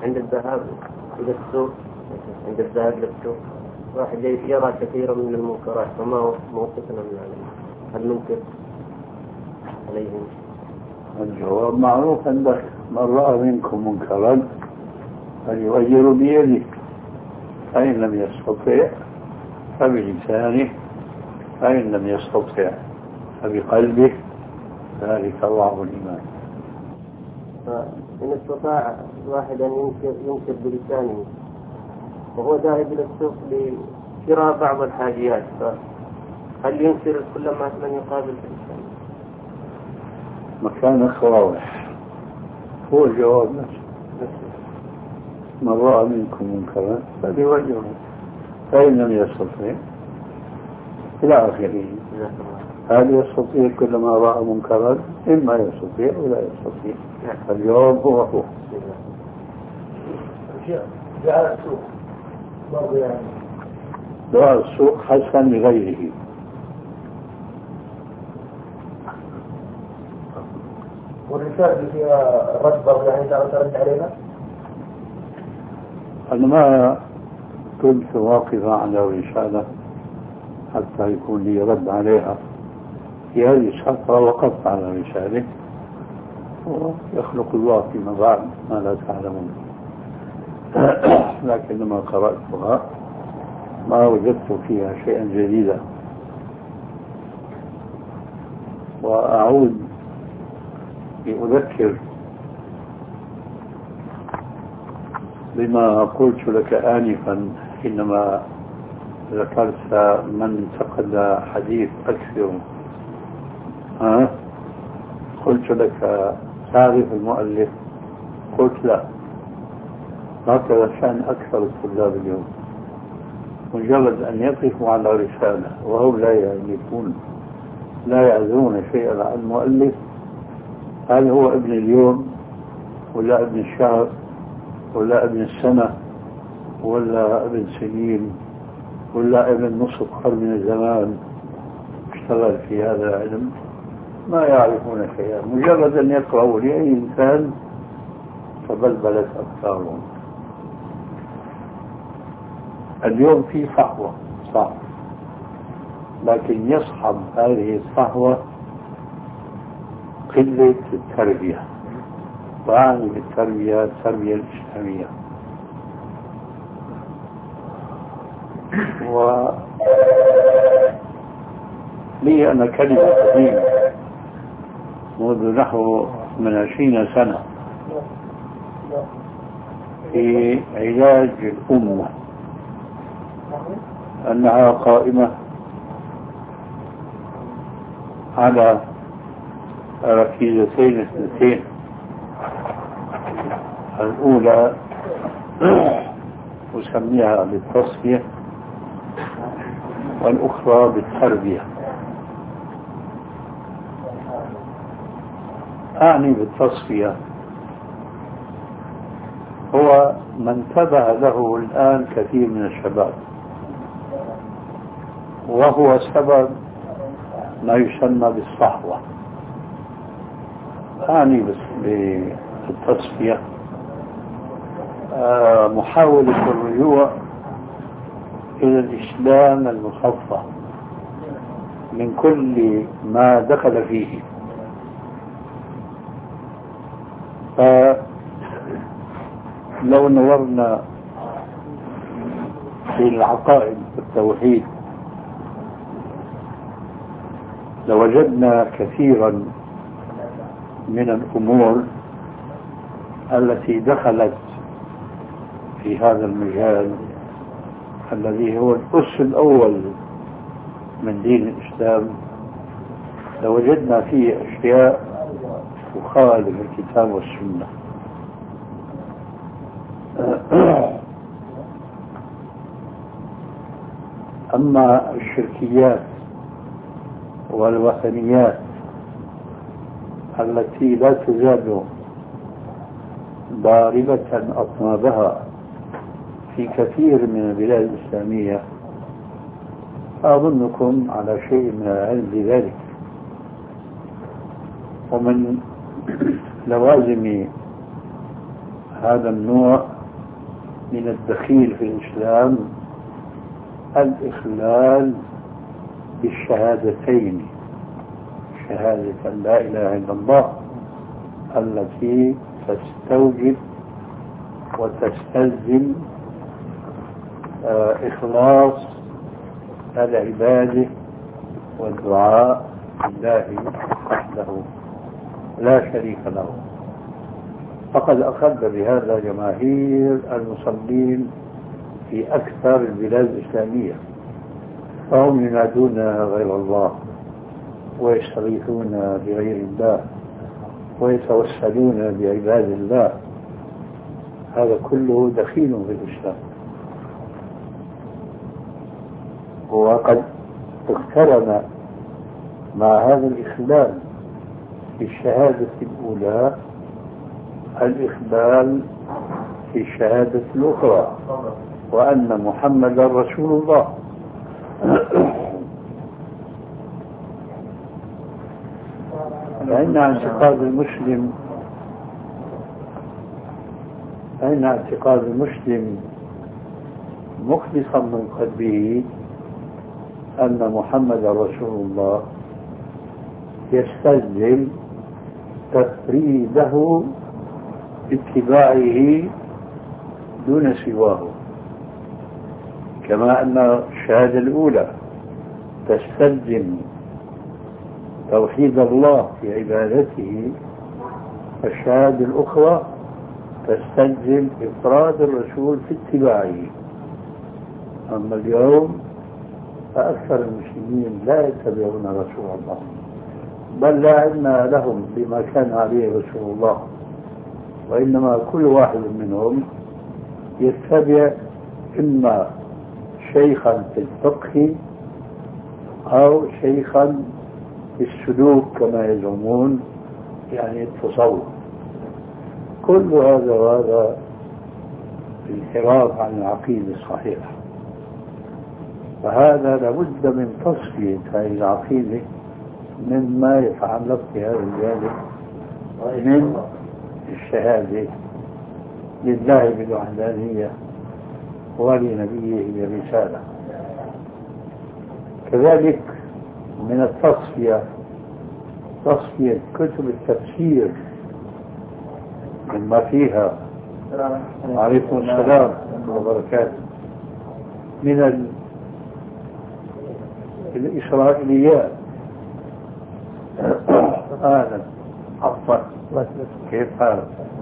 عند الذهاب إلى السوق، عند الذهاب للسوق واحد يرى كثيرا من المنكرات، فما هو موقفنا من هذا؟ هل ننكر عليهم؟ الجواب معروف عندك: من رأى منكم منكرا فليغير بيده، فإن لم يستطع فبلسانه، فإن لم يستطع فبقلبه، ذلك ضعف الإيمان. فإن استطاع الواحد أن ينكر بلسانه وهو ذاهب إلى السوق لشراء بعض الحاجيات، فهل ينكر كل ما من يقابل بلسانه؟ مكانك واضح، هو الجواب نفسه: من رأى منكم منكرا فليغيره، فإن لم يستطع إلى آخره. هل يستطيع كل ما رأى منكرا؟ إما يستطيع ولا يستطيع. الجواب هو جاء السوق برضو، يعني دعاء السوق حسن لغيره. والرسالة اللي فيها رد برضو، يعني ترد علينا. أنا ما كنت واقفا على رسالة حتى يكون لي رد عليها. في هذه الفترة وقفت على رسالة، ويخلق الله فيما بعد ما لا تعلمون. لكن لما قرأتها ما وجدت فيها شيئا جديدا، وأعود لأذكر بما قلت لك آنفا حينما ذكرت من انتقد حديث أكثر. قلت لك: تعرف المؤلف؟ قلت: لا. هكذا شأن أكثر الطلاب اليوم، مجرد أن يقفوا على رسالة وهم لا يعرفون، لا يعرفون شيئا عن المؤلف، هل هو ابن اليوم ولا ابن الشهر ولا ابن السنة ولا ابن سنين ولا ابن نصف قرن من الزمان اشتغل في هذا العلم، ما يعرفون شيئا. مجرد أن يقرأوا لأي إنسان تبلبلت أفكارهم. اليوم في صحوة، صح، لكن يصحب هذه الصحوة قلة التربية، وأعني بالتربية التربية الإسلامية. لي أنا كلمة قديمة منذ نحو من 20 سنة في علاج الأمة، أنها قائمة على ركيزتين اثنتين: الأولى أسميها بالتصفية، والأخرى بالتربية. أعني بالتصفية هو ما انتبه له الآن كثير من الشباب، وهو سبب ما يسمى بالصحوة. أعني بالتصفية محاولة الرجوع إلى الإسلام المصفى من كل ما دخل فيه. فلو نظرنا في العقائد والتوحيد لوجدنا كثيرا من الأمور التي دخلت في هذا المجال الذي هو الأس الأول من دين الإسلام، لوجدنا فيه أشياء تخالف الكتاب والسنة. أما الشركيات والوثنيات التي لا تزال ضاربة أطنابها في كثير من البلاد الإسلامية، أظنكم على شيء من العلم بذلك. ومن لوازم هذا النوع من الدخيل في الإسلام الإخلال بالشهادتين، شهادة أن لا إله إلا الله التي تستوجب وتستلزم إخلاص العبادة والدعاء لله وحده لا شريك له. فقد أخذ بهذا جماهير المصلين في أكثر البلاد الإسلامية، فهم ينادون غير الله ويستغيثون بغير الله ويتوسلون بعباد الله، هذا كله دخيل في الإسلام. وقد اقترن مع هذا الإخلال في الشهادة الأولى الإخلال في الشهادة الأخرى، وأن محمدا رسول الله. فإن اعتقاد المسلم مخلصا من قلبه أن محمدا رسول الله يستلزم تفريده باتباعه دون سواه، كما أن الشهادة الأولى تستلزم توحيد الله في عبادته، الشهادة الأخرى تستلزم إفراد الرسول في اتباعه. أما اليوم فأكثر المسلمين لا يتبعون رسول الله، بل لا علم لهم بما كان عليه رسول الله، وإنما كل واحد منهم يتبع إما شيخا في الفقه أو شيخا في السلوك كما يزعمون، يعني التصوف. كل هذا وهذا انحراف عن العقيدة الصحيحة، فهذا لابد من تصفية هذه العقيدة مما يتعلق بهذا الجانب من الشهادة لله بالوحدانية ولنبيه بالرسالة. كذلك من التصفية تصفية كتب التفسير مما فيها، عليكم السلام وبركاته، من الإسرائيليات. أهلا، عفوا، كيف حالك؟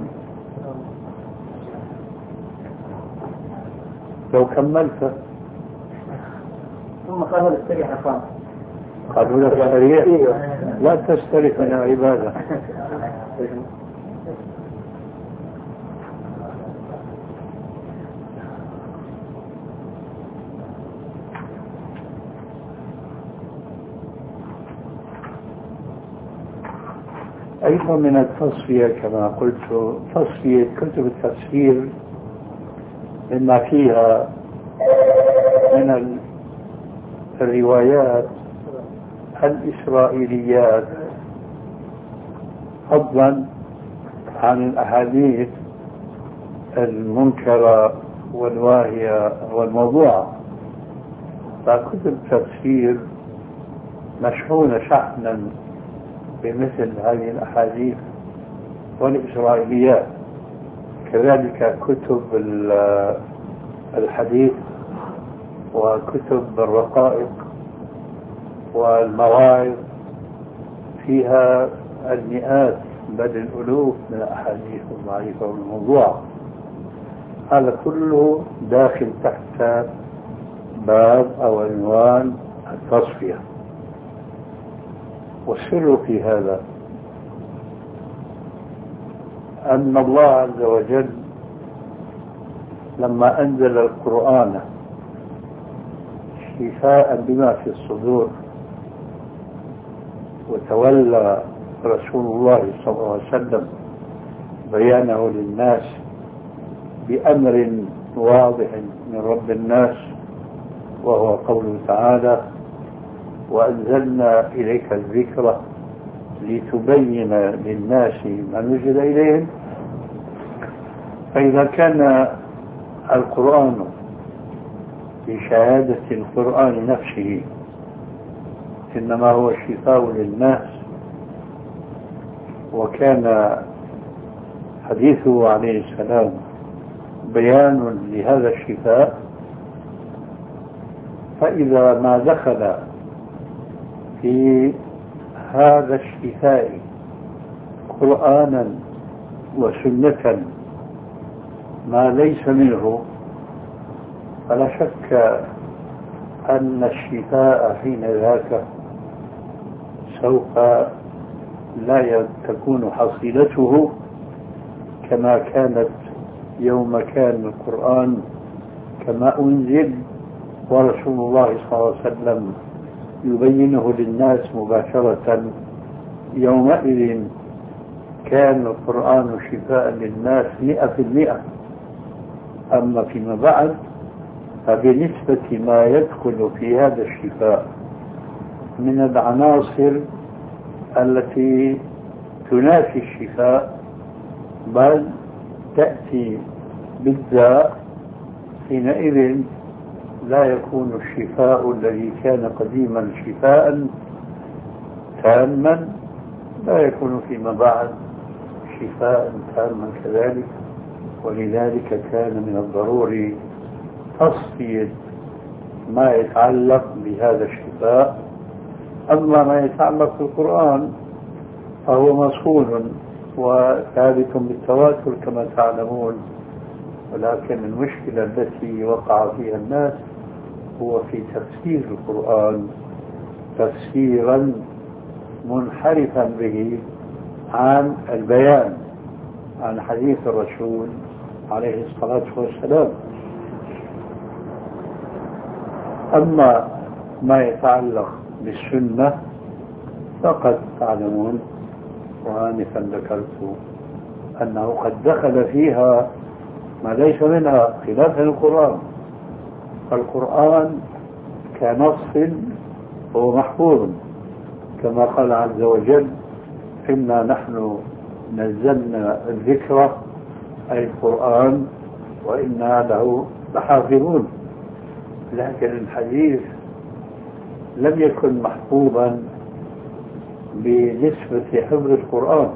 لو كملت ثم قالوا استريح أخوان، قالوا لك استريح، لا تستريح من العبادة. أيضا من التصفية كما قلت تصفية كتب التفسير مما فيها من الروايات الإسرائيليات، فضلا عن الأحاديث المنكرة والواهية والموضوعة. فكتب التفسير مشحونة شحنا بمثل هذه الأحاديث والإسرائيليات. كذلك كتب الحديث وكتب الرقائق والمواعظ فيها المئات بل الألوف من الأحاديث الضعيفة والموضوعة. هذا كله داخل تحت باب أو عنوان التصفية. والسر في هذا أن الله عز وجل لما أنزل القرآن شفاء بما في الصدور، وتولى رسول الله صلى الله عليه وسلم بيانه للناس بأمر واضح من رب الناس، وهو قوله تعالى: وأنزلنا إليك الذكر لتبين للناس ما نزل إليهم. فإذا كان القرآن بشهادة القرآن نفسه إنما هو شفاء للناس، وكان حديثه عليه السلام بيان لهذا الشفاء، فإذا ما دخل في هذا الشفاء قرآنا وسنة ما ليس منه، فلا شك أن الشفاء حين ذاك سوف لا تكون حصيلته كما كانت يوم كان القرآن كما أنزل ورسول الله صلى الله عليه وسلم يبينه للناس مباشرة. يومئذ كان القرآن شفاء للناس 100%. أما فيما بعد فبنسبة ما يدخل في هذا الشفاء من العناصر التي تنافي الشفاء بل تأتي بالداء، حينئذ لا يكون الشفاء الذي كان قديما شفاء تاما، لا يكون فيما بعد شفاء تاما كذلك. ولذلك كان من الضروري تصفية ما يتعلق بهذا الشفاء. أما ما يتعلق بالقرآن فهو مصون وثابت بالتواتر كما تعلمون، ولكن المشكلة التي وقع فيها الناس هو في تفسير القرآن تفسيرا منحرفا به عن البيان عن حديث الرسول عليه الصلاة والسلام. أما ما يتعلق بالسنة فقد تعلمون وآنفا ذكرت أنه قد دخل فيها ما ليس منها خلافا القرآن. فالقرآن كنص هو محفوظ كما قال عز وجل: إنا نحن نزلنا الذكر أي القرآن وإنا له لحافظون. لكن الحديث لم يكن محفوظا بنسبة حفظ القرآن،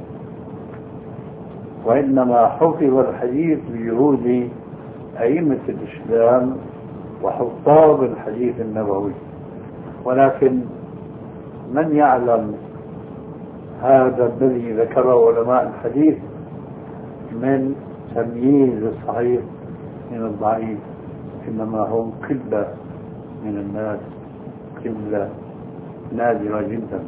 وإنما حفظ الحديث بجهود أئمة الإسلام وحفاظ الحديث النبوي. ولكن من يعلم هذا الذي ذكره علماء الحديث من تمييز الصحيح من الضعيف؟ إنما هم قلة من الناس، قلة نادرة جدا.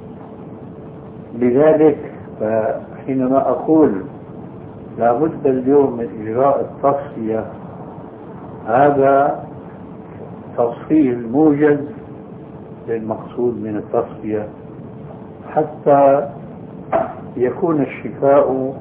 لذلك حينما أقول لا بد اليوم من إجراء التصفية، هذا تفصيل موجز للمقصود من التصفية حتى يكون الشفاء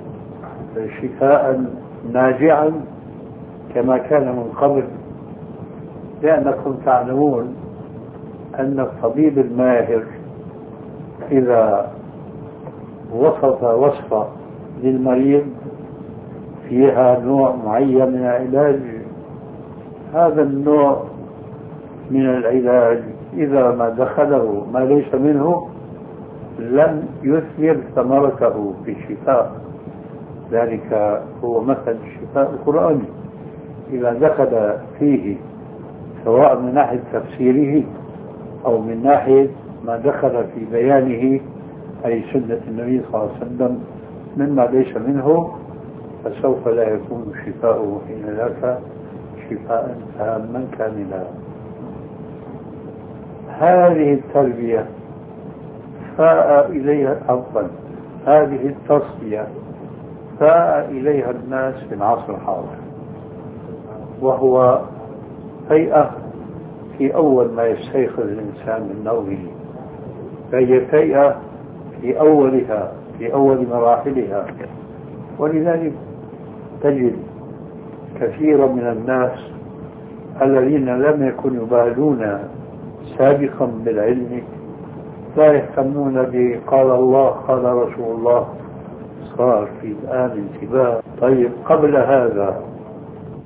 شفاء ناجعا كما كان من قبل. لأنكم تعلمون أن الطبيب الماهر إذا وصف وصفة للمريض فيها نوع معين من العلاج، هذا النوع من العلاج إذا ما دخله ما ليس منه لم يثمر ثمرته في الشفاء. ذلك هو مثل الشفاء القرآني، إذا دخل فيه سواء من ناحية تفسيره أو من ناحية ما دخل في بيانه أي سنة النبي صلى الله عليه وسلم مما ليس منه، فسوف لا يكون شفاؤه حين ذاك شفاء تاما كاملا. هذه التربية فاء إليها أفضل، هذه التصفية فاء إليها الناس في العصر الحاضر، وهو هيئة في أول ما يستيقظ الإنسان من نومه، فهي هيئة في أولها في أول مراحلها. ولذلك تجد كثيرا من الناس الذين لم يكونوا يبالون سابقا بالعلم لا يهتمون بقال الله قال رسول الله، صار في الآن انتباه. طيب قبل هذا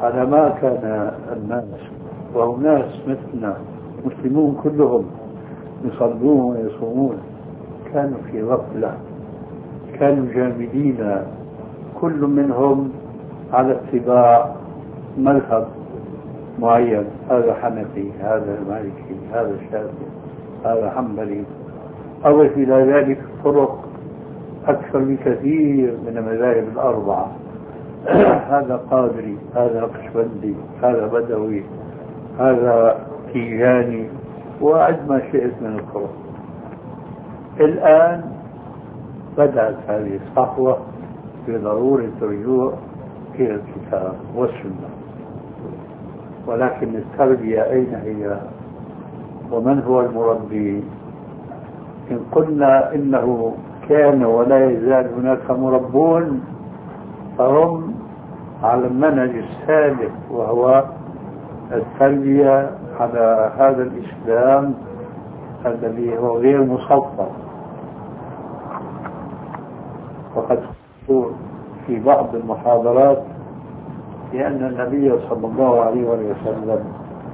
على ما كان الناس، وهم ناس مثلنا مسلمون كلهم يصلون ويصومون، كانوا في غفلة، كانوا جامدين، كل منهم على اتباع مذهب معين، هذا حنفي، هذا مالكي، هذا شافعي، هذا حنبلي، أضف إلى ذلك طرق أكثر بكثير من المذاهب الأربعة. هذا قادري، هذا نقشبندي، هذا بدوي، هذا تيجاني، وعد ما شئت من الطرق. الآن بدأت هذه الصحوة بضرورة الرجوع إلى الكتاب والسنة، ولكن التربية أين هي؟ ومن هو المربي؟ إن قلنا إنه كان ولا يزال هناك مربون فهم على المنهج السابق، وهو التربية على هذا الإسلام الذي هو غير مصفى. وقد قلت في بعض المحاضرات بأن النبي صلى الله عليه وسلم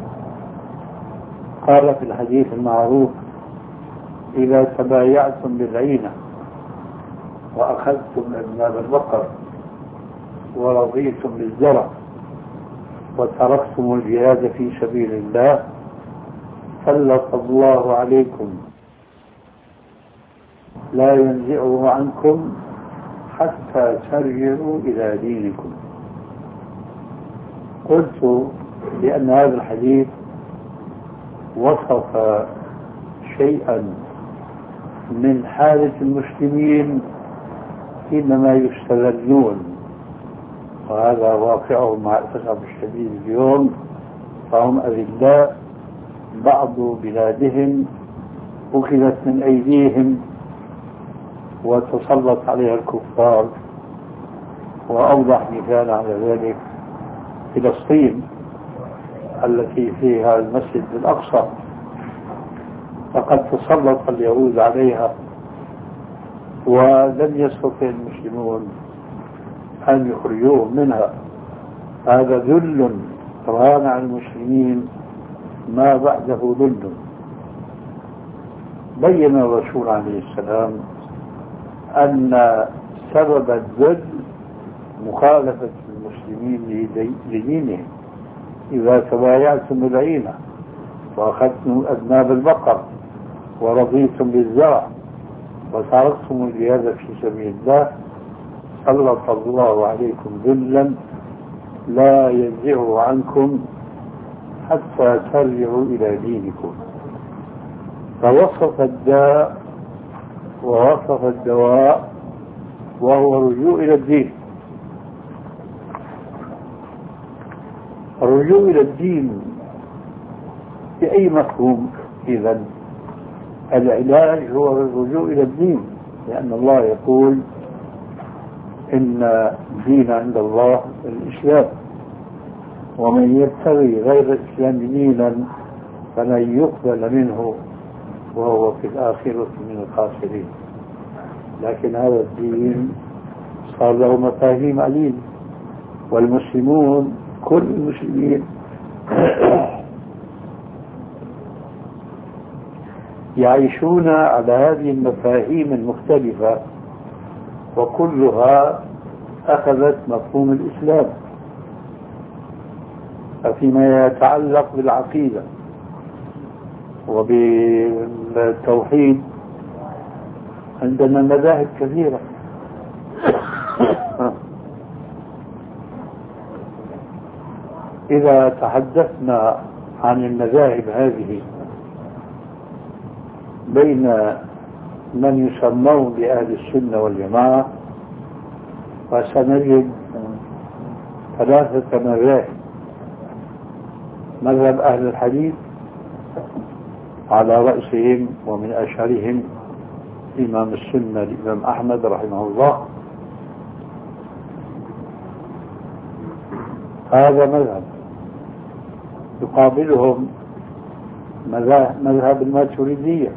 قال في الحديث المعروف: إذا تبايعتم بالعينة وأخذتم أذناب البقر ورضيتم بالزرع وتركتم الجهاد في سبيل الله سلط الله عليكم لا ينزعه عنكم حتى ترجعوا إلى دينكم. قلت بأن هذا الحديث وصف شيئا من حالة المسلمين حينما يستذلون، وهذا واقعهم مع الأسف الشديد اليوم، فهم أذلاء، بعض بلادهم أخذت من أيديهم وتسلط عليها الكفار. وأوضح مثال على ذلك فلسطين التي فيها المسجد الأقصى، فقد تسلط اليهود عليها ولم يستطع المسلمون أن يخرجوهم منها. هذا ذل ران على المسلمين ما بعده ذل. بين الرسول عليه السلام أن سبب الذل مخالفة المسلمين لدينهم. إذا تبايعتم بالعينة وأخذتم أذناب البقر ورضيتم بالزرع وتركتم الجهاد في سبيل الله سلط الله عليكم ذلا لا ينزعه عنكم حتى ترجعوا إلى دينكم. فوصف الداء ووصف الدواء، وهو الرجوع إلى الدين. الرجوع إلى الدين بأي مفهوم؟ إذن العلاج هو الرجوع إلى الدين، لأن الله يقول: إن الدين عند الله الإسلام، ومن يبتغي غير الإسلام دينا فلن يقبل منه وهو في الآخرة من الخاسرين. لكن هذا الدين صار له مفاهيم عديدة، والمسلمون كل المسلمين يعيشون على هذه المفاهيم المختلفة، وكلها أخذت مفهوم الإسلام. فيما يتعلق بالعقيدة وبالتوحيد عندنا مذاهب كثيرة. إذا تحدثنا عن المذاهب هذه بين من يسمون بأهل السنة والجماعة، فسنجد ثلاثة مذاهب: مذهب أهل الحديث على رأسهم ومن أشهرهم إمام السنة الإمام أحمد رحمه الله، هذا مذهب. يقابلهم مذهب الماتريدية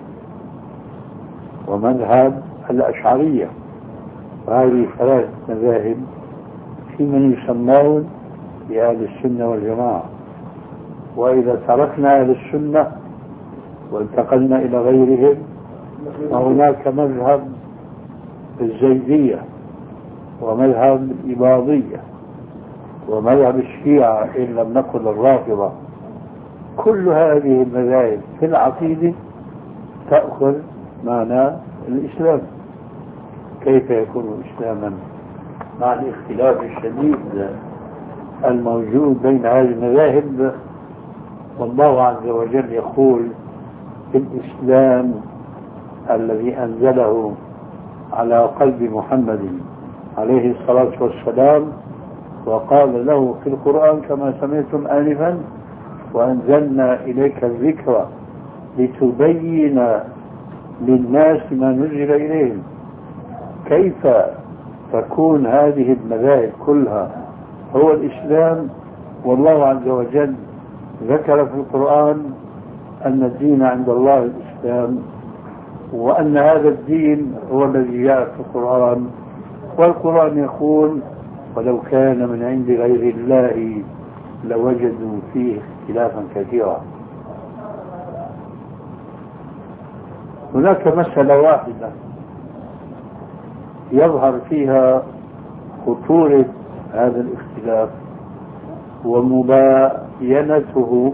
ومذهب الأشعرية. وهذه ثلاث مذاهب في من يسمون لأهل السنة والجماعة. وإذا تركنا أهل السنة وانتقلنا إلى غيرهم فهناك مذهب الزيدية ومذهب الإباضية ومذهب الشيعة إن لم نقل الرافضة. كل هذه المذاهب في العقيدة تأخذ معنى الإسلام. كيف يكون إسلاما مع الاختلاف الشديد الموجود بين هذه المذاهب؟ والله عز وجل يقول في الإسلام الذي أنزله على قلب محمد عليه الصلاة والسلام، وقال له في القرآن كما سمعتم آنفا: وأنزلنا إليك الذكر لتبين للناس ما نزل إليهم. كيف تكون هذه المذاهب كلها هو الإسلام والله عز وجل ذكر في القرآن أن الدين عند الله الإسلام، وأن هذا الدين هو الذي جاء في القرآن، والقرآن يقول: ولو كان من عند غير الله لوجدوا فيه اختلافا كثيرا. هناك مسألة واحدة يظهر فيها خطورة هذا الاختلاف ومباينته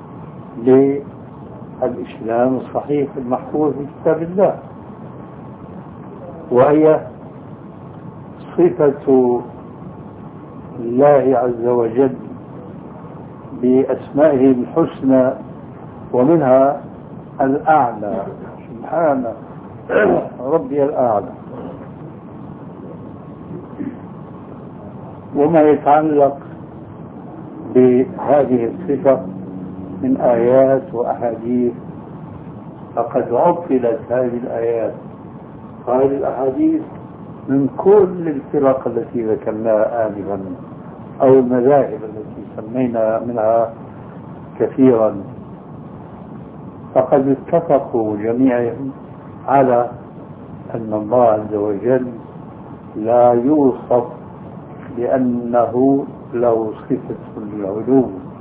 للإسلام الصحيح المحفوظ في كتاب الله، وهي صفة الله عز وجل بأسمائه الحسنى، ومنها الأعلى، سبحان ربي الأعلى. وما يتعلق بهذه الصفة من آيات وأحاديث فقد عطلت هذه الآيات وهذه الأحاديث من كل الفرق التي ذكرناها آنفا أو المذاهب التي سمينا منها كثيرا، فقد اتفقوا جميعهم على أن الله عز وجل لا يوصف لأنه له صفة العلو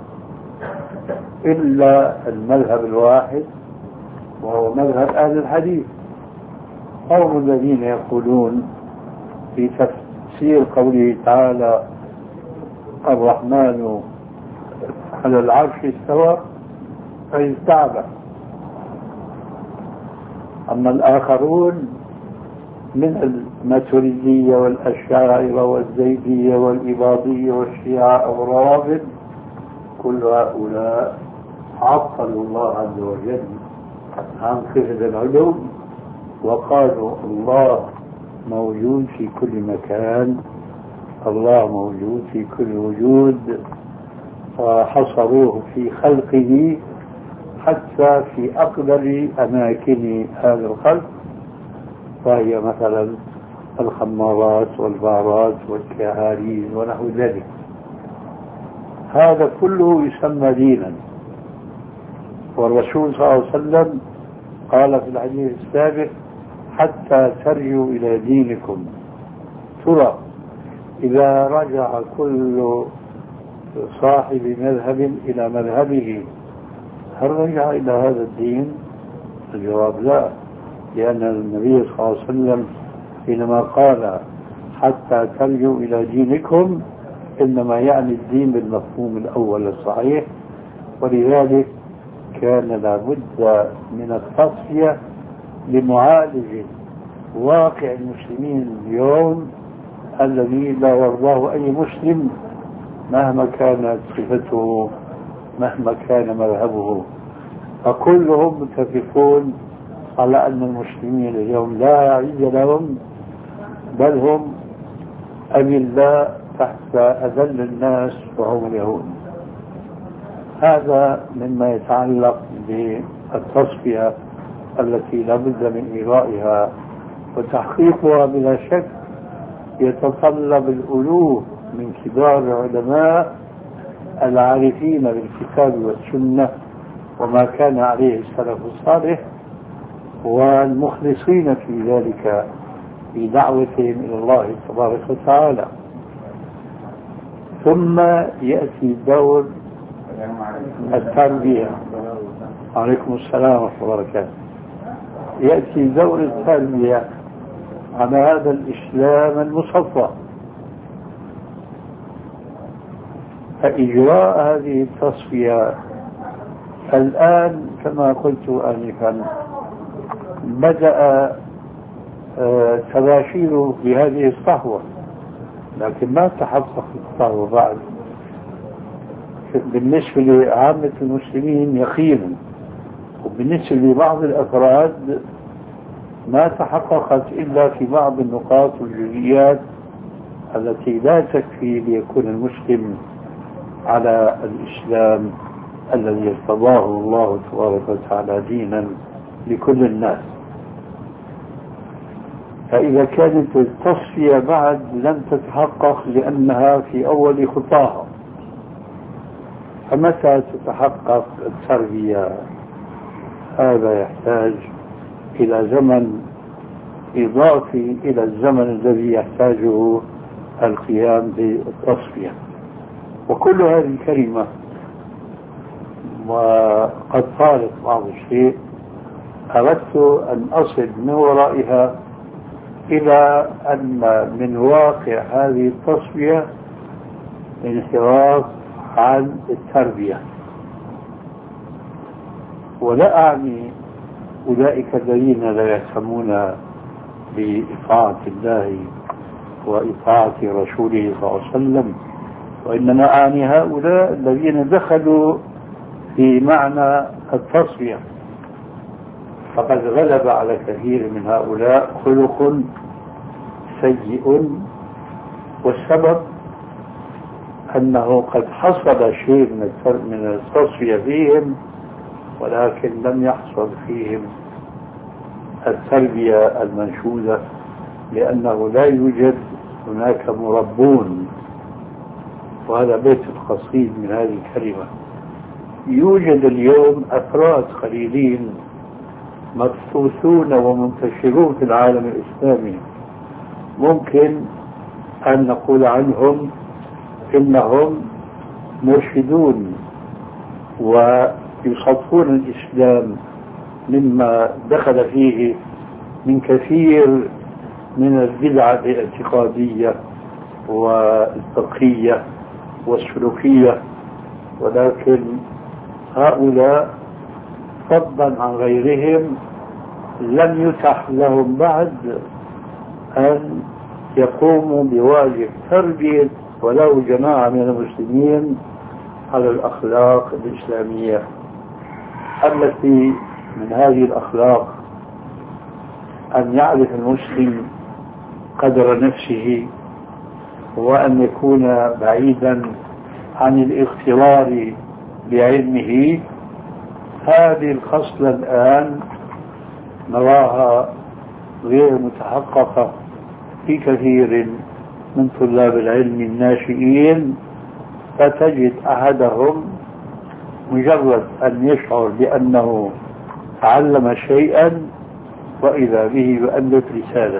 إلا المذهب الواحد، وهو مذهب أهل الحديث. هم الذين يقولون في تفسير قوله تعالى: الرحمن على العرش استوى فاستعبى. أما الآخرون من الماتريدية والأشاعرة والزيدية والإباضية والشيعة والروافض، كل هؤلاء عطلوا الله عز وجل عن صفة العلو، وقالوا الله موجود في كل مكان، الله موجود في كل وجود، فحصروه في خلقه حتى في أقدر أماكن هذا الخلق، وهي مثلا الخمارات والبارات والكهاريز ونحو ذلك. هذا كله يسمى دينا. والرسول صلى الله عليه وسلم قال في الحديث السابق: حتى ترجعوا إلى دينكم. ترى إذا رجع كل صاحب مذهب إلى مذهبه هل رجع إلى هذا الدين؟ الجواب لا، لأن النبي صلى الله عليه وسلم حينما قال حتى ترجعوا إلى دينكم إنما يعني الدين بالمفهوم الأول الصحيح، ولذلك كان لابد من التصفية لمعالجة واقع المسلمين اليوم الذي لا يرضاه أي مسلم مهما كانت صفته مهما كان مذهبه. فكلهم متفقون على أن المسلمين اليوم لا عز لهم، بل هم أذلاء تحت أذل الناس وهم اليهود. هذا مما يتعلق بالتصفية التي لا بد من إجرائها، وتحقيقها بلا شك يتطلب الألوف من كبار العلماء العارفين بالكتاب والسنة وما كان عليه السلف الصالح، والمخلصين في ذلك في دعوتهم إلى الله تبارك وتعالى. ثم يأتي دور التربية. عليكم السلام ورحمة الله وبركاته. يأتي دور التربية على هذا الإسلام المصفى. فإجراء هذه التصفية الآن كما قلت آنفا بدأ تباشيره بهذه الصحوة، لكن ما تحقق الصحوة بعد بالنسبة لعامة المسلمين يقينا، وبالنسبة لبعض الأفراد ما تحققت إلا في بعض النقاط والجزئيات التي لا تكفي ليكون المسلم على الإسلام الذي ارتضاه الله تبارك وتعالى دينا لكل الناس. فإذا كانت التصفية بعد لم تتحقق لأنها في أول خطاها، فمتى تتحقق التربية؟ هذا يحتاج إلى زمن إضافي إلى الزمن الذي يحتاجه القيام بالتصفية. وكل هذه الكلمة وقد طالت بعض الشيء أردت أن أصل من ورائها إلى أن من واقع هذه التصفية انحراف عن التربية. ولا أعني أولئك الذين لا يهتمون بإطاعة الله وإطاعة رسوله صلى الله عليه وسلم، وإنما أعني هؤلاء الذين دخلوا في معنى التصفية. فقد غلب على كثير من هؤلاء خلق سيء، والسبب أنه قد حصل شيء من التصفية فيهم، ولكن لم يحصل فيهم التربية المنشودة، لأنه لا يوجد هناك مربون. وهذا بيت القصيد من هذه الكلمة. يوجد اليوم أفراد قليلين مبثوثون ومنتشرون في العالم الإسلامي، ممكن أن نقول عنهم إنهم مرشدون ويصفون الإسلام مما دخل فيه من كثير من البدع الاعتقادية والفقهية والسلوكية، ولكن هؤلاء فضلا عن غيرهم لم يتح لهم بعد أن يقوموا بواجب تربية ولو جماعة من المسلمين على الأخلاق الإسلامية، التي من هذه الأخلاق أن يعرف المسلم قدر نفسه، وأن يكون بعيدا عن الاغترار بعلمه. هذه الخصلة الآن نراها غير متحققة في كثير من طلاب العلم الناشئين، فتجد أحدهم مجرد أن يشعر بأنه تعلم شيئا وإذا به يؤلف رسالة،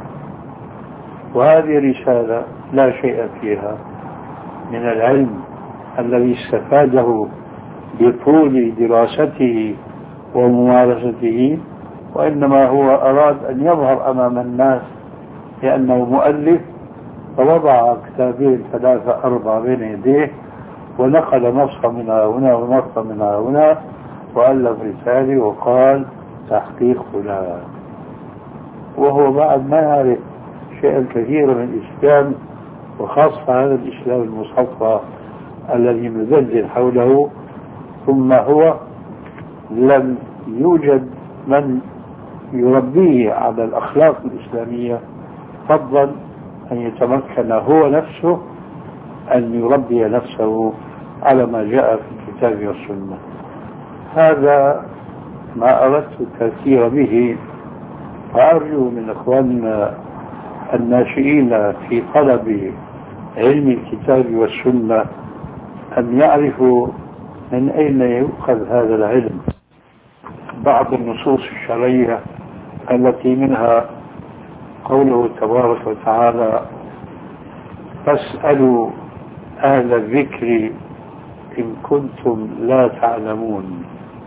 وهذه الرسالة لا شيء فيها من العلم الذي استفاده بطول دراسته وممارسته، وإنما هو أراد أن يظهر أمام الناس لأنه مؤلف، فوضع كتابين 3 4 بين يديه ونقل نصا من هنا ونصا من هنا وألف رسالة وقال تحقيق فلان، وهو بعد ما يعرف شيئا كثيرا من الإسلام، وخاصة هذا الإسلام المصفى الذي مزلزل حوله. ثم هو لم يوجد من يربيه على الأخلاق الإسلامية، فضلا أن يتمكن هو نفسه أن يربي نفسه على ما جاء في الكتاب والسنة. هذا ما أردت التذكير به، وأرجو من إخواننا الناشئين في طلب علم الكتاب والسنة أن يعرفوا من أين يؤخذ هذا العلم. بعض النصوص الشرعية التي منها قوله تبارك وتعالى فاسألوا أهل الذكر إن كنتم لا تعلمون.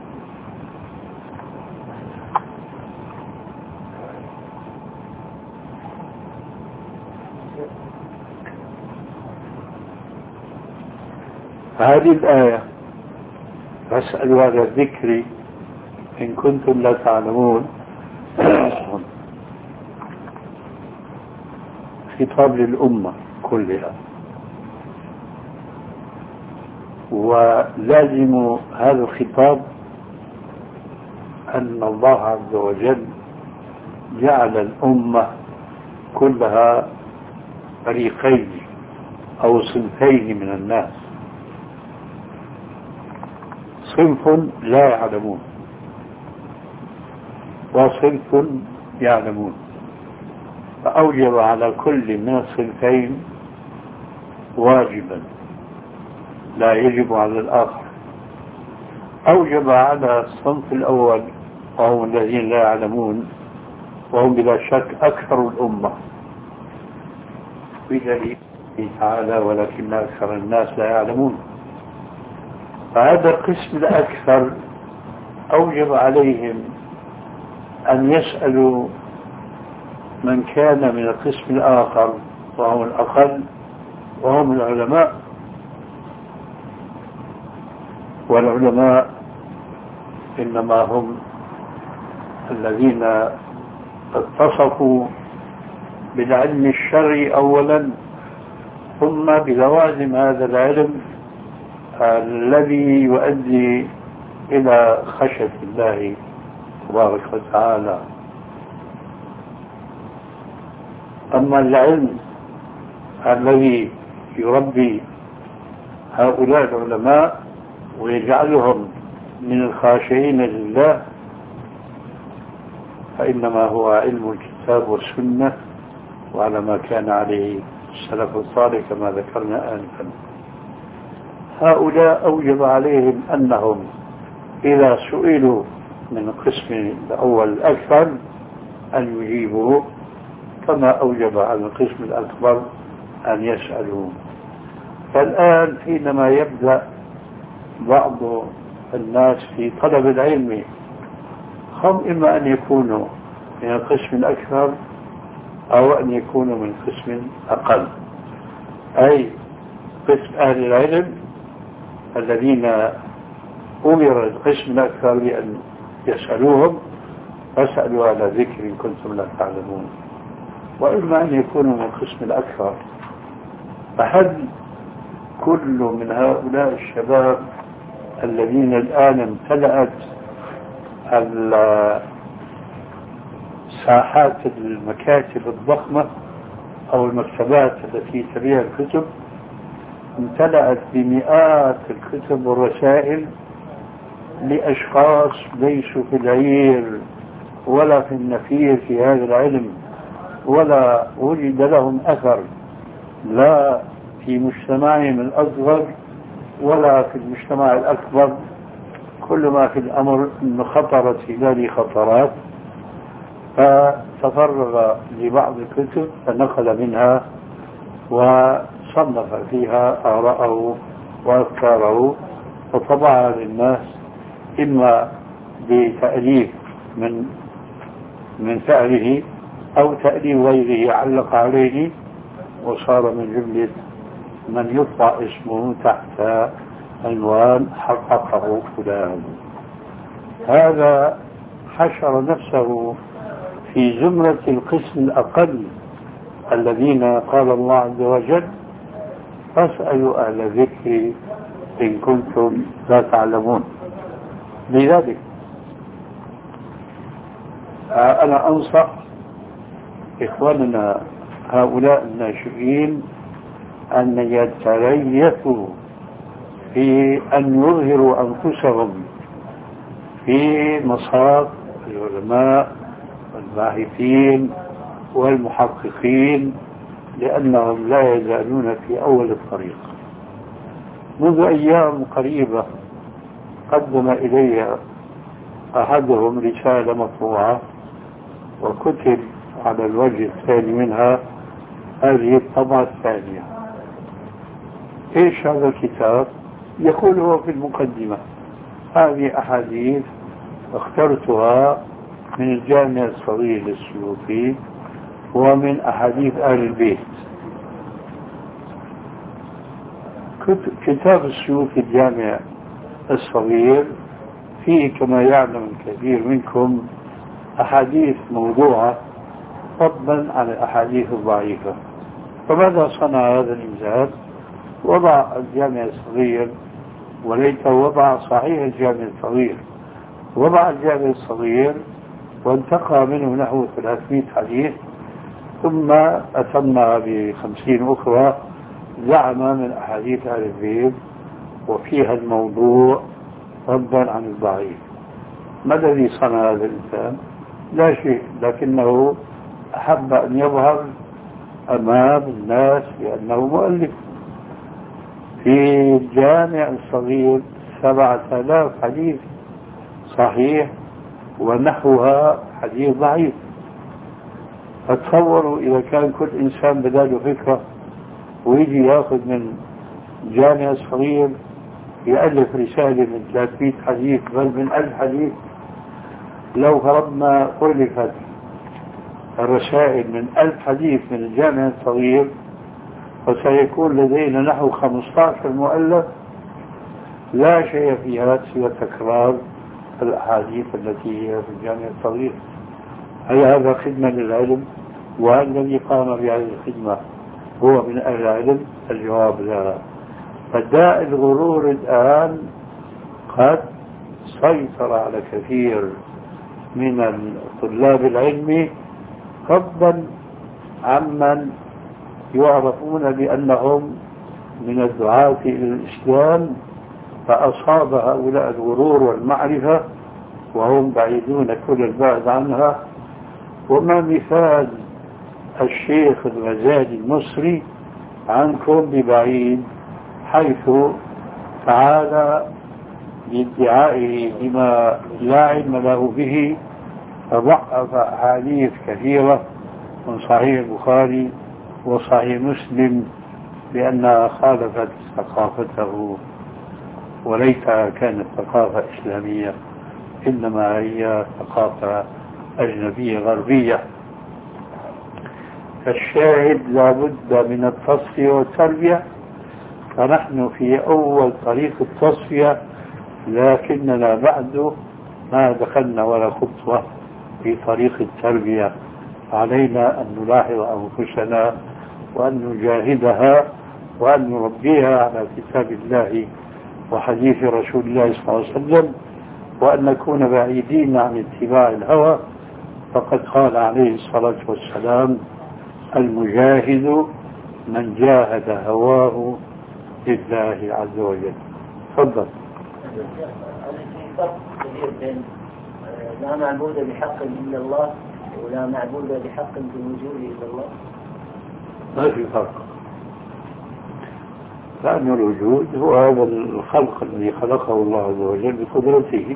هذه الآية فاسألوا أهل الذكر إن كنتم لا تعلمون خطاب للأمة كلها، ولازم هذا الخطاب أن الله عز وجل جعل الأمة كلها فريقين أو صنفين من الناس، صنف لا يعلمون وصنف يعلمون، فأوجب على كل من الصنفين واجبا لا يجب على الآخر. أوجب على الصنف الأول وهم الذين لا يعلمون، وهم بلا شك أكثر الأمة، بدليل تعالى ولكن أكثر الناس لا يعلمون. فهذا القسم الأكثر أوجب عليهم أن يسألوا من كان من القسم الآخر وهم الأقل وهم العلماء، والعلماء إنما هم الذين اتصفوا بالعلم الشرعي أولا، ثم بلوازم هذا العلم الذي يؤدي إلى خشية الله تبارك وتعالى. أما العلم الذي يربي هؤلاء العلماء ويجعلهم من الخاشعين لله فإنما هو علم الكتاب والسنة وعلى ما كان عليه السلف الصالح كما ذكرنا آنفا. هؤلاء أوجب عليهم أنهم إذا سئلوا من القسم الأول الأكثر أن يجيبوا، كما أوجب على القسم الأكبر أن يسألوا. فالآن حينما يبدأ بعض الناس في طلب العلم هم إما أن يكونوا من القسم الأكثر أو أن يكونوا من قسم أقل، أي قسم أهل العلم الذين أمر القسم الأكثر بأن يسألوهم فاسألوا على ذكر إن كنتم لا تعلمون، وإما أن يكونوا من القسم الأكثر. فهل كل من هؤلاء الشباب الذين الآن امتلأت ساحات المكاتب الضخمة أو المكتبات التي تبيع الكتب امتلأت بمئات الكتب والرسائل لأشخاص ليسوا في العير ولا في النفير في هذا العلم، ولا وجد لهم أثر لا في مجتمعهم الأصغر ولا في المجتمع الأكبر، كل ما في الأمر أن خطرت هذه خطرات، فتفرغ لبعض الكتب فنقل منها وصنف فيها آراءه وأفكاره وطبعها للناس، إما بتأليف من فعله أو تأليف غيره علق عليه، وصار من جملة من يطبع اسمه تحت عنوان حققه فلان. هذا حشر نفسه في زمرة القسم الأقل الذين قال الله عز وجل فاسألوا أهل الذكر إن كنتم لا تعلمون. لذلك أنا أنصح إخواننا هؤلاء الناشئين أن يتريثوا في أن يظهروا أنفسهم في مصاف العلماء والباحثين والمحققين، لأنهم لا يزالون في أول الطريق. منذ أيام قريبة قدم إلي أحدهم رسالة مطبوعة وكتب على الوجه الثاني منها هذه الطبعة الثانية، إيش هذا الكتاب؟ يقول هو في المقدمة هذه أحاديث اخترتها من الجامع الصغير للسيوطي ومن أحاديث آل البيت. كتاب السيوطي الجامع الصغير فيه كما يعلم الكثير منكم أحاديث موضوعة فضلا عن الأحاديث الضعيفة. فماذا صنع هذا الإنسان؟ وضع الجامع الصغير، وليته وضع صحيح الجامع الصغير، وضع الجامع الصغير وانتقى منه نحو 300 حديث، ثم أتمها ب50 أخرى زعم من أحاديث آل البيت وفيها الموضوع فضلا عن الضعيف. ما الذي صنع هذا الإنسان؟ لا شيء، لكنه أحب أن يظهر أمام الناس بأنه مؤلف. في الجامع الصغير 7000 حديث صحيح ونحوها حديث ضعيف. فتصوروا إذا كان كل إنسان بداله فكرة ويجي ياخذ من جامع صغير يألف رسالة من 300 حديث بل من 1000 حديث، لو فرضنا ألفت الرسائل من 1000 حديث من الجامع الصغير فسيكون لدينا نحو 15 مؤلف لا شيء فيها سوى تكرار الأحاديث التي هي في الجامع الصغير. هل هذا خدمة للعلم؟ وهل الذي قام بهذه الخدمة هو من أهل العلم؟ الجواب لا. فداء الغرور الآن قد سيطر على كثير من طلاب العلم، فضلا عمن يعرفون بأنهم من الدعاة إلى الإسلام، فأصاب هؤلاء الغرور والمعرفة وهم بعيدون كل البعد عنها. وما مثال الشيخ الغزالي المصري عنكم ببعيد، حيث تعالى بادعائه بما لا علم له به فضعف أحاديث كثيرة من صحيح البخاري وصحيح مسلم لأنها خالفت ثقافته، وليتها كانت ثقافة إسلامية إنما هي ثقافة أجنبية غربية. فالشاهد لابد من التصفية والتربية، فنحن في أول طريق التصفية لكننا بعد ما دخلنا ولا خطوة في طريق التربية. علينا أن نلاحظ أنفسنا وأن نجاهدها وأن نربيها على كتاب الله وحديث رسول الله صلى الله عليه وسلم، وأن نكون بعيدين عن اتباع الهوى. فقد قال عليه الصلاة والسلام: المجاهد من جاهد هواه لله عز وجل. تفضل. في فرق كبير بين لا معبود بحق إلا الله ولا معبود بحق في الوجود إلا الله. ما في فرق، لأن الوجود هو هذا الخلق الذي خلقه الله عز وجل بقدرته،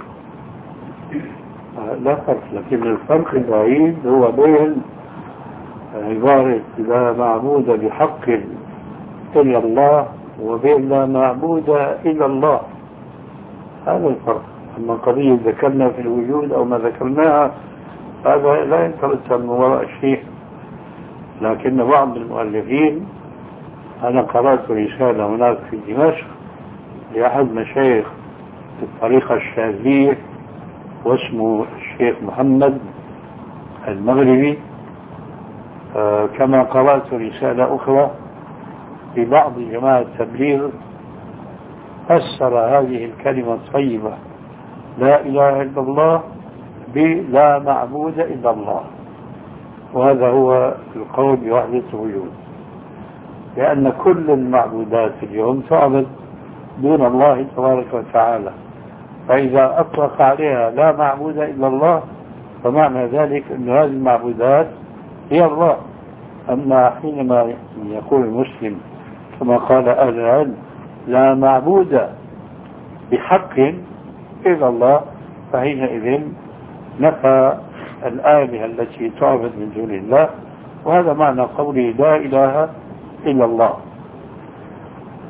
لا فرق. لكن الفرق البعيد هو بين عبارة لا معبود بحق إلا الله وبين لا معبود إلا الله، هذا الفرق. أما قضية ذكرنا في الوجود أو ما ذكرناها هذا لا يترتب من وراء شيء. لكن بعض المؤلفين، أنا قرأت رسالة هناك في دمشق لأحد مشايخ الطريقة الشاذلية واسمه الشيخ محمد المغربي، كما قرأت رسالة أخرى لبعض جماعة التبليغ فسر هذه الكلمة الطيبة لا إله إلا الله بلا معبود إلا الله، وهذا هو القول بوحدة الوجود، لأن كل المعبودات اليوم تعبد دون الله تبارك وتعالى، فإذا أطلق عليها لا معبود إلا الله فمعنى ذلك أن هذه المعبودات هي الله. أما حينما يقول المسلم كما قال أهل العلم لا معبود بحق إلا الله، فحينئذ نفى الآلهة التي تعبد من دون الله، وهذا معنى قوله لا إله إلا الله.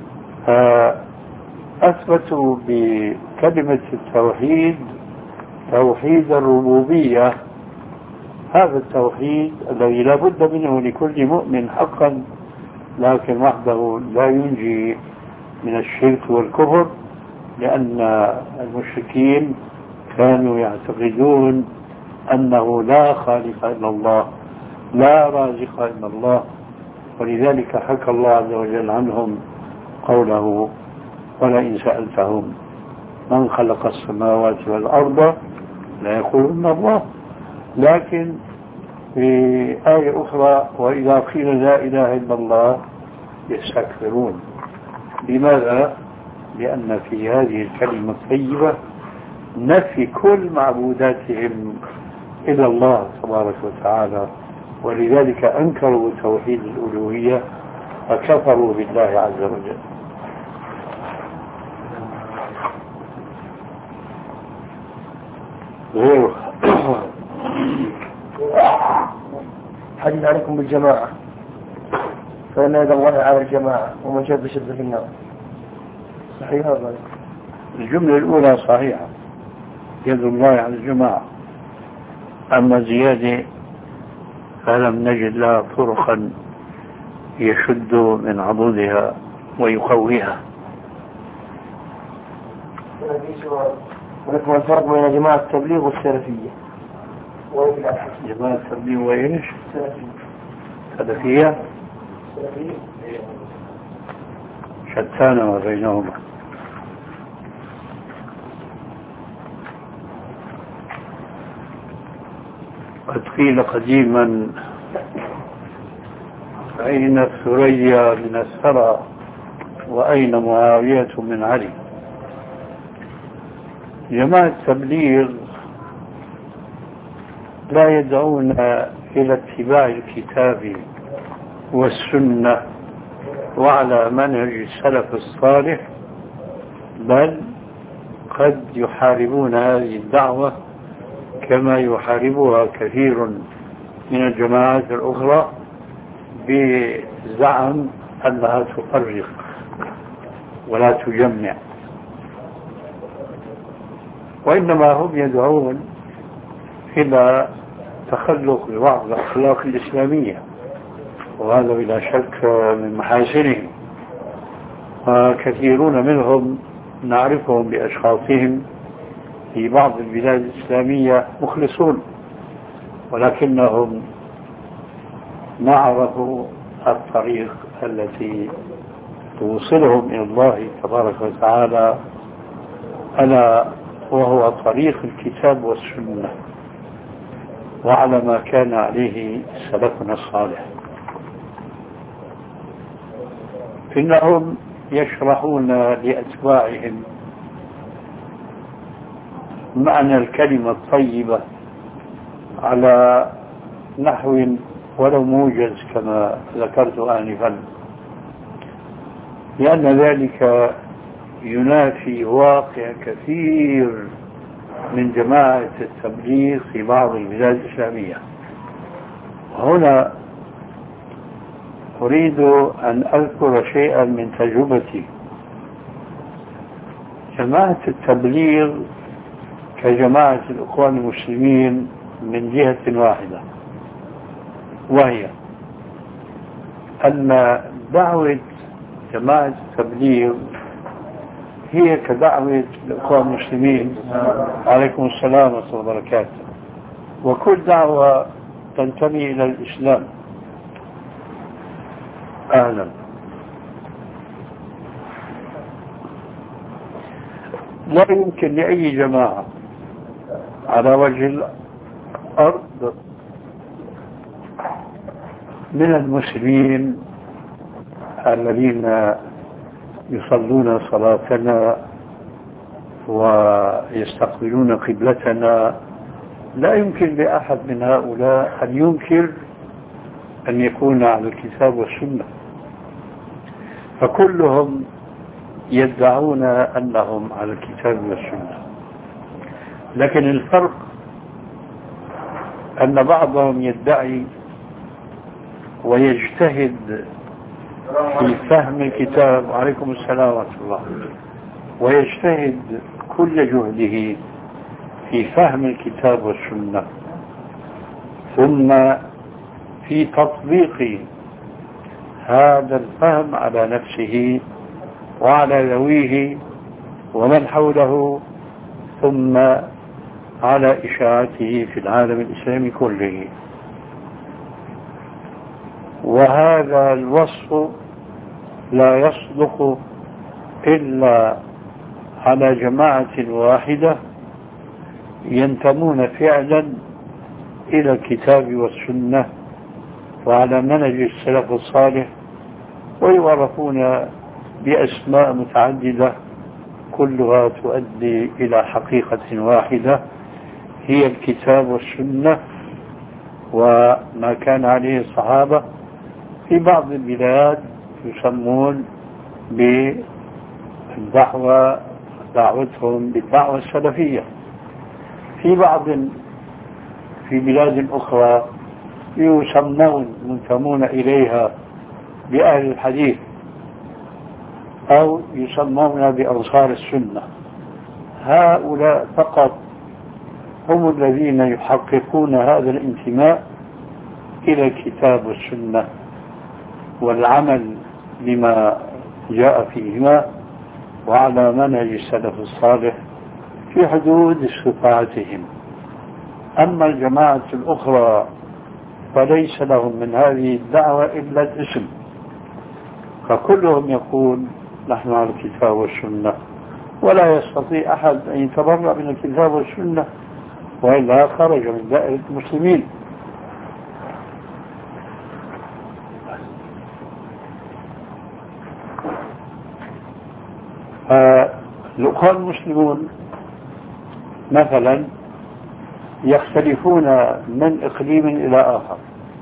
فأثبتوا بكلمة التوحيد توحيد الربوبية، هذا التوحيد الذي لا بد منه لكل مؤمن حقا، لكن وحده لا ينجي من الشرك والكفر، لأن المشركين كانوا يعتقدون أنه لا خالق إلا الله، لا رازق إلا الله، ولذلك حكى الله عز وجل عنهم قوله: ولئن سألتهم من خلق السماوات والأرض لا يقولون الله. لكن في آية أخرى: وإذا قيل لا إله إلا الله يستكبرون. لماذا؟ لأن في هذه الكلمة الطيبة نفي كل معبوداتهم إلى الله تبارك وتعالى، ولذلك أنكروا توحيد الألوهية فكفروا بالله عز وجل. غيره حديث عليكم بالجماعة، فإن يد الله على الجماعة ومن شد شد في النار، صحيح هذا؟ الجملة الأولى صحيحة، يد الله على الجماعة. أما زيادة فلم نجد لها طرقا يشد من عضدها ويقويها. ولكن الفرق بين جماعة التبليغ والسلفية؟ جماعة التبليغ وإيش؟ سلفية. شتان ما بينهما. قد قيل قديما: أين الثريا من الثرى وأين معاوية من علي؟ جماعة التبليغ لا يدعون إلى اتباع الكتاب والسنة وعلى منهج السلف الصالح، بل قد يحاربون هذه الدعوة كما يحاربها كثير من الجماعات الأخرى بزعم أنها تفرق ولا تجمع، وإنما هم يدعون إلى تخلق ببعض الأخلاق الإسلامية، وهذا بلا شك من محاسنهم، وكثيرون منهم نعرفهم بأشخاصهم في بعض البلاد الإسلامية مخلصون، ولكنهم ما عرفوا الطريق التي توصلهم إلى الله تبارك وتعالى، ألا وهو طريق الكتاب والسنة وعلى ما كان عليه سلفنا الصالح. إنهم يشرحون لأتباعهم معنى الكلمة الطيبة على نحو ولو موجز كما ذكرت آنفا، لأن ذلك ينافي واقع كثير من جماعة التبليغ في بعض البلاد الإسلامية. هنا أريد أن أذكر شيئا من تجربتي. جماعة التبليغ كجماعة الإخوان المسلمين من جهة واحدة، وهي أن دعوة جماعة التبليغ هي كدعوة الإخوان المسلمين. عليكم السلام ورحمة الله وبركاته. وكل دعوة تنتمي إلى الإسلام. أهلا. لا يمكن لأي جماعة على وجه الأرض من المسلمين الذين يصلون صلاتنا ويستقبلون قبلتنا، لا يمكن لأحد من هؤلاء أن ينكر أن يكون على الكتاب والسنة، فكلهم يدعون أنهم على الكتاب والسنة. لكن الفرق أن بعضهم يدعي ويجتهد في فهم الكتاب، وعليكم السلام ورحمة الله، ويجتهد كل جهده في فهم الكتاب والسنة، ثم في تطبيق هذا الفهم على نفسه وعلى ذويه ومن حوله، ثم على إشاعته في العالم الإسلامي كله. وهذا الوصف لا يصدق إلا على جماعة واحدة ينتمون فعلا إلى الكتاب والسنة وعلى منهج السلف الصالح، ويعرفون بأسماء متعددة كلها تؤدي إلى حقيقة واحدة هي الكتاب والسنة وما كان عليه الصحابة. في بعض البلاد يسمون بالدعوة، دعوتهم بالدعوة السلفية، في بلاد أخرى ينتمون إليها بأهل الحديث أو يسمون بأنصار السنة. هؤلاء فقط هم الذين يحققون هذا الانتماء إلى الكتاب والسنة والعمل بما جاء فيهما وعلى منهج السلف الصالح في حدود استطاعتهم. أما الجماعة الأخرى فليس لهم من هذه الدعوة إلا الاسم، فكلهم يقول نحن على الكتاب والسنة، ولا يستطيع أحد أن يتبرأ من الكتاب والسنة وإلا خرج من دائرة المسلمين. الأخوة المسلمون مثلا يختلفون من إقليم إلى آخر،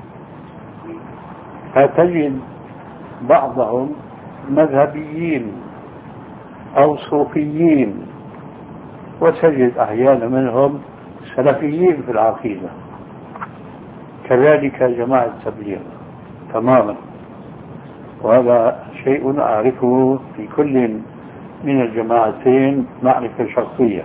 فتجد بعضهم مذهبيين أو صوفيين، وتجد أحيانا منهم سلفيين في العقيدة، كذلك جماعة التبليغ تماما. وهذا شيء أعرفه في كل من الجماعتين معرفة شخصية.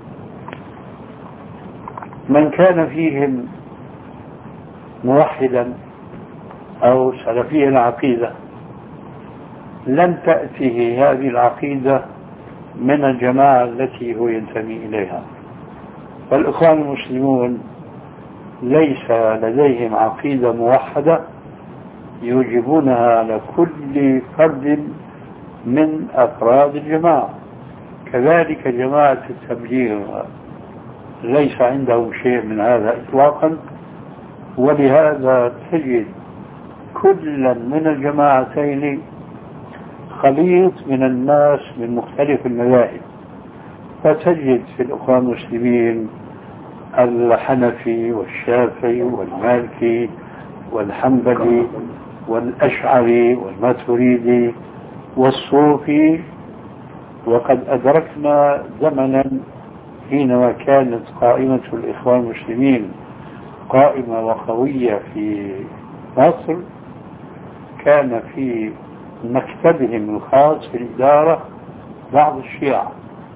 من كان فيهم موحدا أو سلفي العقيدة لن تأتيه هذه العقيدة من الجماعة التي هو ينتمي إليها. فالإخوان المسلمون ليس لديهم عقيدة موحدة يوجبونها على كل فرد من أفراد الجماعة، كذلك جماعة التبليغ ليس عندهم شيء من هذا إطلاقا. ولهذا تجد كلا من الجماعتين خليط من الناس من مختلف المذاهب، فتجد في الأخوان المسلمين الحنفي والشافعي والمالكي والحنبلي والأشعري والماتريدي والصوفي. وقد أدركنا زمنا حينما كانت قائمة الإخوان المسلمين قائمة وقوية في مصر، كان في مكتبهم الخاص في الإدارة بعض الشيعة،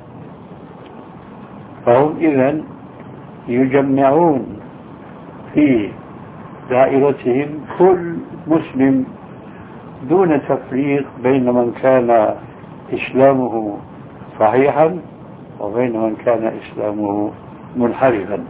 فهم إذن يجمعون في دائرتهم كل مسلم دون تفريق بين من كان إسلامه صحيحا وبين من كان إسلامه منحرفا.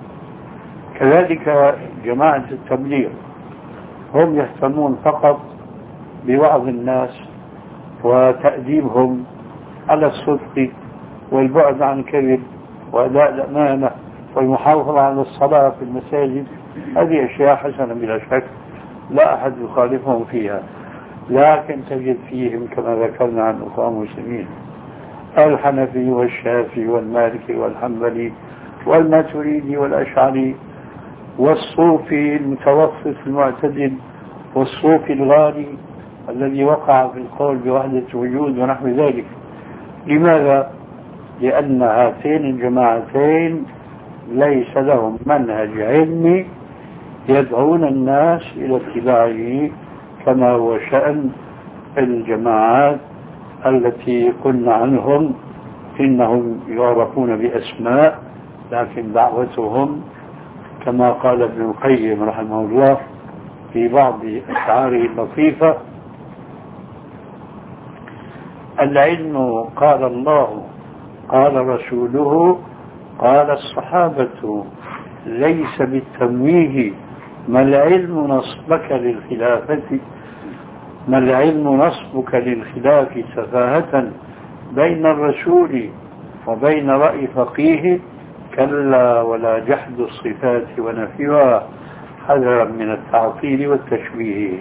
كذلك جماعة التبليغ هم يهتمون فقط بوعظ الناس وتأديبهم على الصدق والبعد عن الكذب وأداء الأمانة والمحافظة على الصلاة في المساجد. هذه أشياء حسنة بلا شك لا أحد يخالفهم فيها، لكن تجد فيهم كما ذكرنا عن الأخوان المسلمين الحنفي والشافعي والمالكي والحنبلي والماتريدي والأشعري والصوفي المتوسط المعتدل والصوفي الغالي الذي وقع في القول بوحدة وجود ونحو ذلك. لماذا؟ لأن هاتين الجماعتين ليس لهم منهج علمي يدعون الناس إلى اتباعه كما هو شأن الجماعات التي قلنا عنهم إنهم يعرفون بأسماء، لكن دعوتهم كما قال ابن القيم رحمه الله في بعض أشعاره اللطيفة: العلم قال الله قال رسوله قال الصحابة، ليس بالتمويه، ما العلم نصبك للخلافة، ما العلم نصبك للخلاف سفاهة بين الرسول وبين رأي فقيه، كلا ولا جحد الصفات ونفيها حذرا من التعطيل والتشبيه.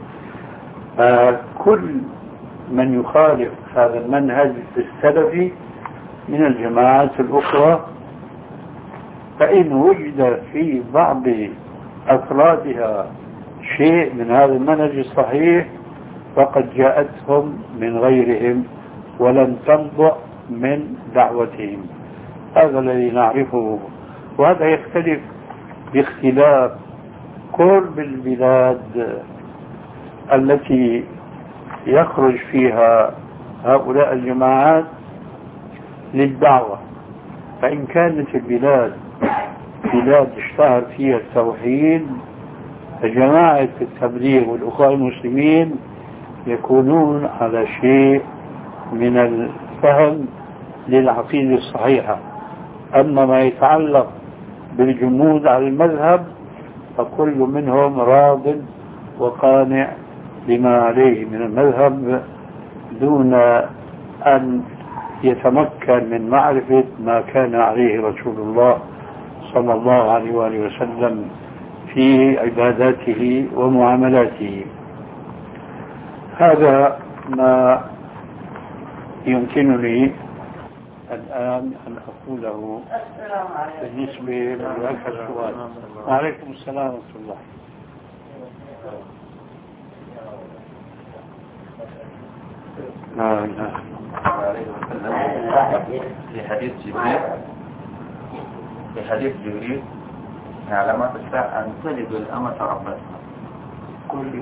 كل من يخالف هذا المنهج السلفي من الجماعات الأخرى، فإن وجد في بعض أفرادها شيء من هذا المنهج الصحيح فقد جاءتهم من غيرهم ولم تنبع من دعوتهم. هذا الذي نعرفه، وهذا يختلف باختلاف قرب البلاد التي يخرج فيها هؤلاء الجماعات للدعوة. فإن كانت البلاد بلاد اشتهر فيها التوحيد، فجماعة التبليغ والأخوة المسلمين يكونون على شيء من الفهم للعقيدة الصحيحة. أما ما يتعلق بالجمود على المذهب فكل منهم راض وقانع بما عليه من المذهب دون أن يتمكن من معرفة ما كان عليه رسول الله صلى الله عليه وآله وسلم في عباداته ومعاملاته. هذا ما يمكنني الآن أن أقوله بالنسبة لذلك السؤال. وعليكم السلام ورحمة الله. لا إله في حديث جبريل علامات الساعة أن تلد الأمة ربتها. كل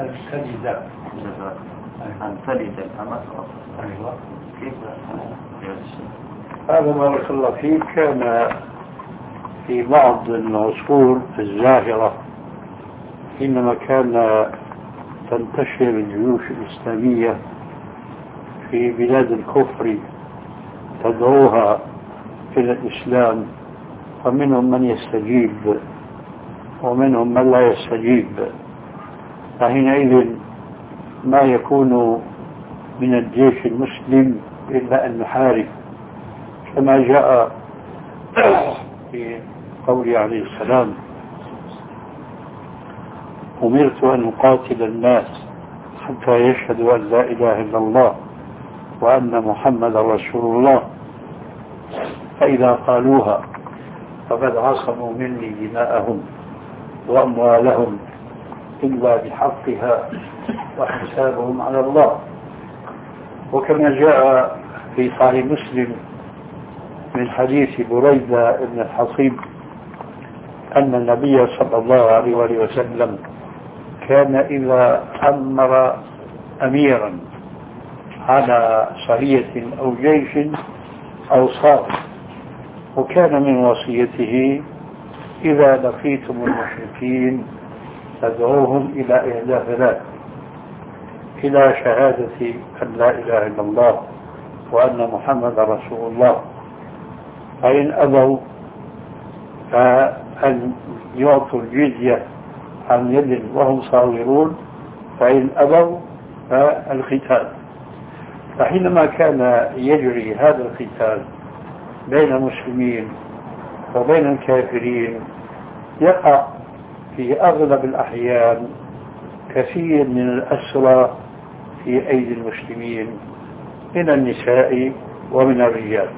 أن تلد الأمة ربتها. أيوة. كيف هذا بارك الله فيك كان في بعض العصور الزاهرة حينما كان تنتشر الجيوش الإسلامية في بلاد الكفر تدعوها إلى الإسلام، فمنهم من يستجيب ومنهم من لا يستجيب، فحينئذ ما يكون من الجيش المسلم إلا أن نحارب، كما جاء في قوله عليه السلام: أمرت أن أقاتل الناس حتى يشهدوا أن لا إله إلا الله وأن محمد رسول الله، فإذا قالوها فقد عصموا مني دماءهم وأموالهم إلا بحقها وحسابهم على الله. وكما جاء في صحيح مسلم من حديث بريدة بن الحصيب أن النبي صلى الله عليه وسلم كان إذا أمر أميرا على سرية أو جيش أو صار، وكان من وصيته: إذا لقيتم المشركين فادعوهم إلى إحدى ثلاث: إلى شهادة أن لا إله إلا الله وأن محمد رسول الله، فإن أبوا فأن يعطوا الجزية عن يد وهم صاغرون، فإن أبوا فالقتال. فحينما كان يجري هذا القتال بين المسلمين وبين الكافرين يقع في أغلب الأحيان كثير من الأسرى في أيدي المسلمين من النساء ومن الرجال،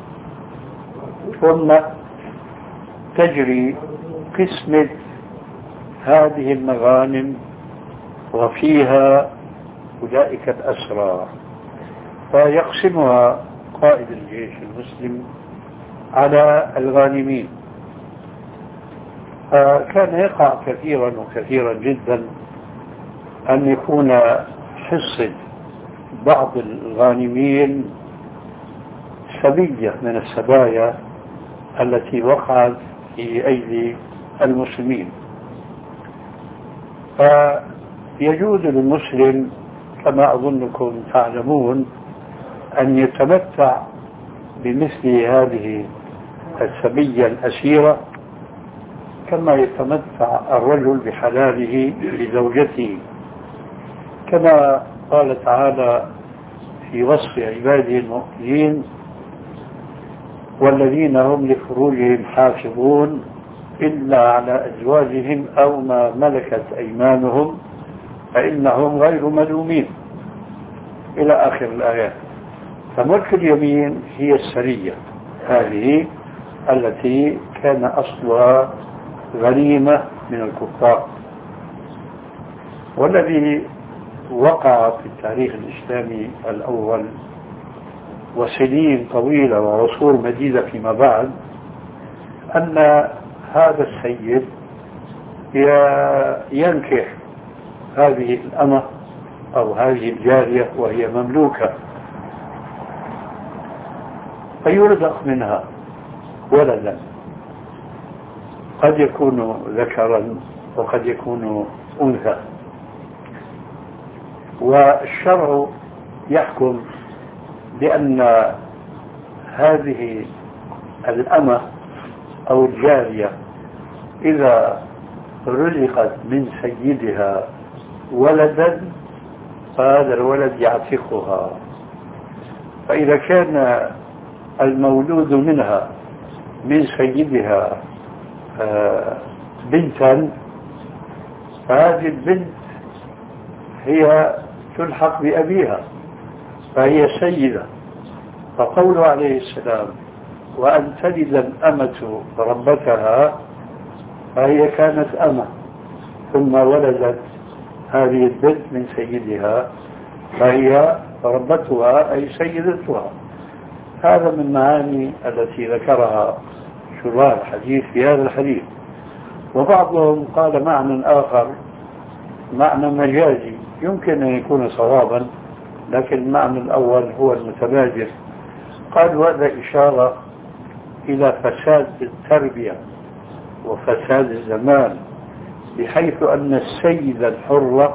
ثم تجري قسمة هذه المغانم وفيها أولئك الأسرى، فيقسمها قائد الجيش المسلم على الغانمين. فكان يقع كثيرا وكثيرا جدا أن يكون حصن بعض الغانمين سبية من السبايا التي وقعت في أيدي المسلمين. فيجوز للمسلم كما أظنكم تعلمون أن يتمتع بمثل هذه السبية الأسيرة كما يتمتع الرجل بحلاله لزوجته، كما قال تعالى في وصف عباده المؤمنين: والذين هم لفروجهم حافظون إلا على أزواجهم أو ما ملكت أيمانهم فإنهم غير ملومين، إلى آخر الآيات. فملك اليمين هي السرية هذه التي كان أصلها غنيمة من الكفار، والذي وقع في التاريخ الإسلامي الأول وسنين طويلة وعصور مديدة فيما بعد أن هذا السيد ينكح هذه الأمة أو هذه الجارية وهي مملوكة، فيرزق منها ولدا قد يكون ذكرا وقد يكون أنثى، والشرع يحكم بأن هذه الأمة أو الجارية إذا رزقت من سيدها ولدا فهذا الولد يعتقها، فإذا كان المولود منها من سيدها بنتا فهذه البنت هي تلحق بأبيها فهي سيدة. فقوله عليه السلام: وأن تلد الأمة ربتها، فهي كانت أمة ثم ولدت هذه البنت من سيدها فهي ربتها أي سيدتها. هذا من معاني التي ذكرها شراح الحديث في هذا الحديث. وبعضهم قال معنى آخر، معنى مجازي يمكن أن يكون صوابا، لكن المعنى الأول هو المتبادر. قالوا هذا إشارة إلى فساد التربية وفساد الزمان، بحيث أن السيدة الحرة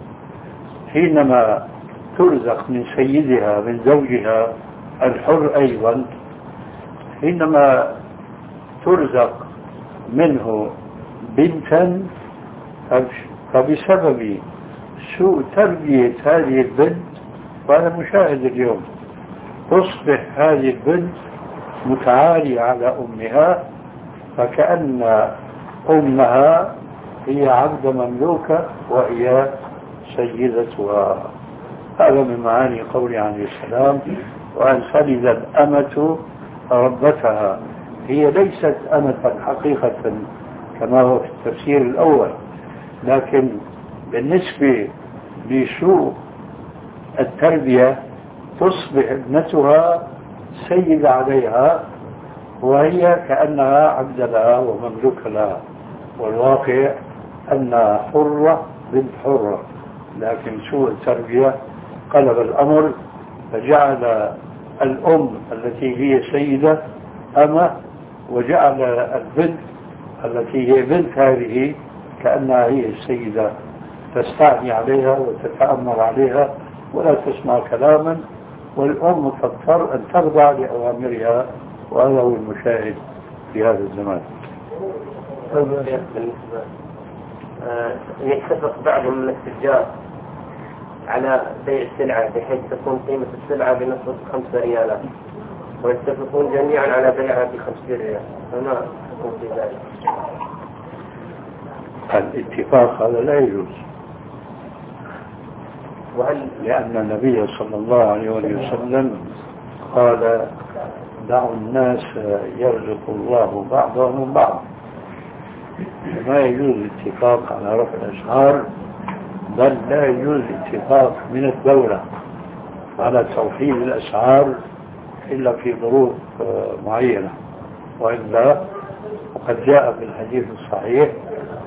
حينما ترزق من سيدها من زوجها الحر أيضا، حينما ترزق منه بنتا فبسبب سوء تربية هذه البنت، وأنا مشاهد اليوم، تصبح هذه البنت متعالية على أمها، فكأن أمها هي عبد مملوكة وهي سيدتها. هذا من معاني قوله عليه السلام: وأن تلد الأمة ربتها. هي ليست أمة حقيقة كما هو في التفسير الأول، لكن بالنسبة لسوء التربية تصبح ابنتها سيدة عليها وهي كأنها عبد لها ومملوك لها، والواقع أنها حرة بنت حرة، لكن سوء التربية قلب الأمر فجعل الأم التي هي سيدة أمة، وجعل البنت التي هي بنت هذه كأنها هي السيدة، تستعني عليها وتتأمر عليها ولا تسمع كلاما، والأم تضطر أن تخضع لأوامرها، وهذا هو المشاهد في هذا الزمان. يتفق بعضهم من التجار على بيع السلعة بحيث تكون قيمة السلعة بنصف 5 ريالات، ويتفقون جميعا على بيعها ب50 ريال، فما تكون في ذلك؟ الاتفاق هذا لا يجوز، لأن النبي صلى الله عليه وسلم قال: دعوا الناس يرزق الله بعضهم بعض. ما يجوز الاتفاق على رفع الأسعار، بل لا يجوز الاتفاق من الدولة على توحيد الأسعار إلا في ظروف معينة، وإلا وقد جاء في الحديث الصحيح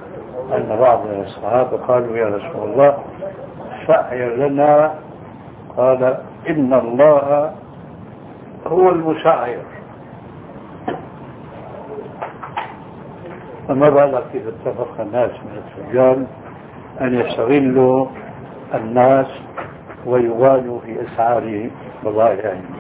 أن بعض الصحابة قالوا: يا رسول الله سعر لنا قال إن الله هو المسعر. فما بالك إذا اتفق الناس من التجار أن يستغلوا الناس ويغالوا في أسعار بضائعهم.